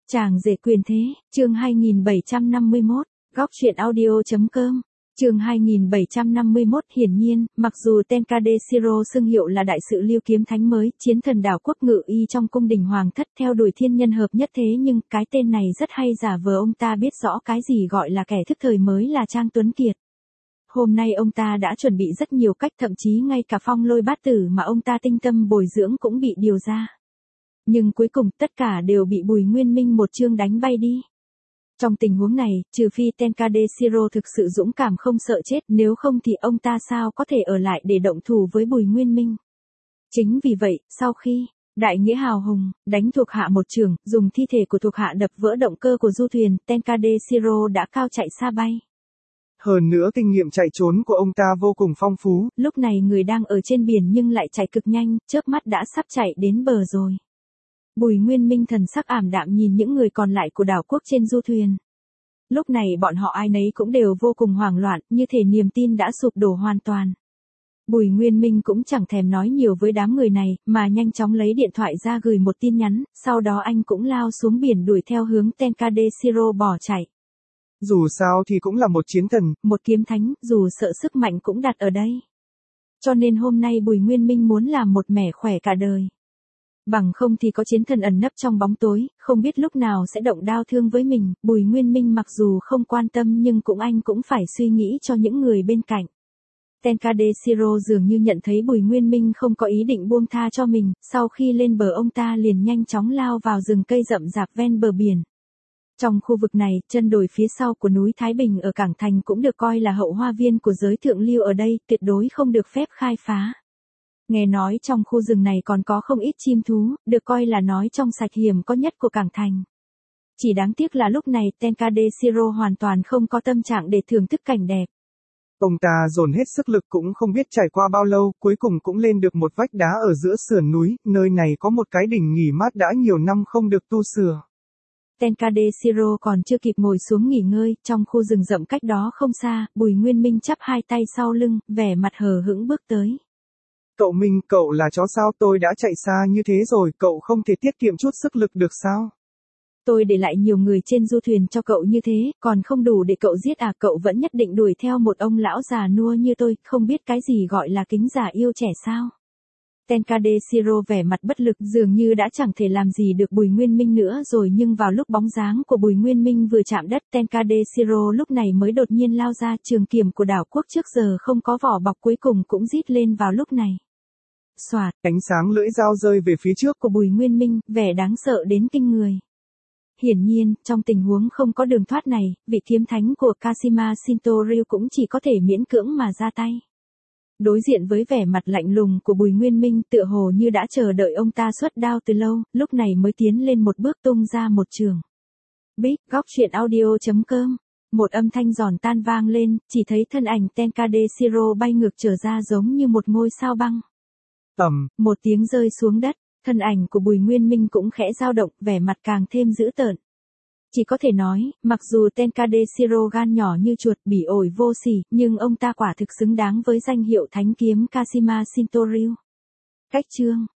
Chàng rể quyền thế, chương 2751, góc truyện audio.com, chương 2751. Hiển nhiên, mặc dù Tenkadeshiro xưng hiệu là đại sự Lưu Kiếm Thánh mới, chiến thần đảo quốc ngự y trong cung đình hoàng thất theo đuổi thiên nhân hợp nhất, thế nhưng cái tên này rất hay giả vờ ông ta biết rõ cái gì gọi là kẻ thức thời mới là Trang Tuấn Kiệt. Hôm nay ông ta đã chuẩn bị rất nhiều cách, thậm chí ngay cả phong lôi bát tử mà ông ta tinh tâm bồi dưỡng cũng bị điều ra. Nhưng cuối cùng tất cả đều bị Bùi Nguyên Minh một chương đánh bay đi. Trong tình huống này, trừ phi Tenkadeshiro thực sự dũng cảm không sợ chết, nếu không thì ông ta sao có thể ở lại để động thủ với Bùi Nguyên Minh. Chính vì vậy, sau khi đại nghĩa hào hùng đánh thuộc hạ một trường, dùng thi thể của thuộc hạ đập vỡ động cơ của du thuyền, Tenkadeshiro đã cao chạy xa bay. Hơn nữa kinh nghiệm chạy trốn của ông ta vô cùng phong phú. Lúc này người đang ở trên biển nhưng lại chạy cực nhanh, chớp mắt đã sắp chạy đến bờ rồi. Bùi Nguyên Minh thần sắc ảm đạm nhìn những người còn lại của đảo quốc trên du thuyền. Lúc này bọn họ ai nấy cũng đều vô cùng hoảng loạn, như thể niềm tin đã sụp đổ hoàn toàn. Bùi Nguyên Minh cũng chẳng thèm nói nhiều với đám người này, mà nhanh chóng lấy điện thoại ra gửi một tin nhắn, sau đó anh cũng lao xuống biển đuổi theo hướng Tenkadeshiro bỏ chạy. Dù sao thì cũng là một chiến thần, một kiếm thánh, dù sợ sức mạnh cũng đặt ở đây. Cho nên hôm nay Bùi Nguyên Minh muốn làm một mẻ khỏe cả đời. Bằng không thì có chiến thần ẩn nấp trong bóng tối, không biết lúc nào sẽ động đao thương với mình. Bùi Nguyên Minh mặc dù không quan tâm nhưng anh cũng phải suy nghĩ cho những người bên cạnh. Tenkadeshiro dường như nhận thấy Bùi Nguyên Minh không có ý định buông tha cho mình, sau khi lên bờ ông ta liền nhanh chóng lao vào rừng cây rậm rạp ven bờ biển. Trong khu vực này, chân đồi phía sau của núi Thái Bình ở Cảng Thành cũng được coi là hậu hoa viên của giới thượng lưu ở đây, tuyệt đối không được phép khai phá. Nghe nói trong khu rừng này còn có không ít chim thú, được coi là nói trong sạch hiếm có nhất của Cảng Thành. Chỉ đáng tiếc là lúc này Tenkadeshiro hoàn toàn không có tâm trạng để thưởng thức cảnh đẹp. Ông ta dồn hết sức lực cũng không biết trải qua bao lâu, cuối cùng cũng lên được một vách đá ở giữa sườn núi, nơi này có một cái đỉnh nghỉ mát đã nhiều năm không được tu sửa. Tenkadeshiro còn chưa kịp ngồi xuống nghỉ ngơi, trong khu rừng rậm cách đó không xa, Bùi Nguyên Minh chắp hai tay sau lưng, vẻ mặt hờ hững bước tới. Cậu Minh, cậu là chó sao? Tôi đã chạy xa như thế rồi, cậu không thể tiết kiệm chút sức lực được sao? Tôi để lại nhiều người trên du thuyền cho cậu như thế, còn không đủ để cậu giết à? Cậu vẫn nhất định đuổi theo một ông lão già nua như tôi, không biết cái gì gọi là kính già yêu trẻ sao? Tenkadeshiro vẻ mặt bất lực, dường như đã chẳng thể làm gì được Bùi Nguyên Minh nữa rồi, nhưng vào lúc bóng dáng của Bùi Nguyên Minh vừa chạm đất, Tenkadeshiro lúc này mới đột nhiên lao ra. Trường kiếm của đảo quốc trước giờ không có vỏ bọc cuối cùng cũng rít lên vào lúc này. Soạt, ánh sáng lưỡi dao rơi về phía trước của Bùi Nguyên Minh, vẻ đáng sợ đến kinh người. Hiển nhiên, trong tình huống không có đường thoát này, vị kiếm thánh của Kashima Shinto-ryu cũng chỉ có thể miễn cưỡng mà ra tay. Đối diện với vẻ mặt lạnh lùng của Bùi Nguyên Minh, tựa hồ như đã chờ đợi ông ta xuất đao từ lâu, lúc này mới tiến lên một bước tung ra một trường. Bích, góc truyện audio.com, một âm thanh giòn tan vang lên, chỉ thấy thân ảnh Tenkadeshiro bay ngược trở ra giống như một ngôi sao băng. Một tiếng rơi xuống đất, thân ảnh của Bùi Nguyên Minh cũng khẽ dao động, vẻ mặt càng thêm dữ tợn. Chỉ có thể nói, mặc dù Tenkadeshiro gan nhỏ như chuột, bỉ ổi vô sỉ, nhưng ông ta quả thực xứng đáng với danh hiệu thánh kiếm Kashima Shinto-ryu. Cách chương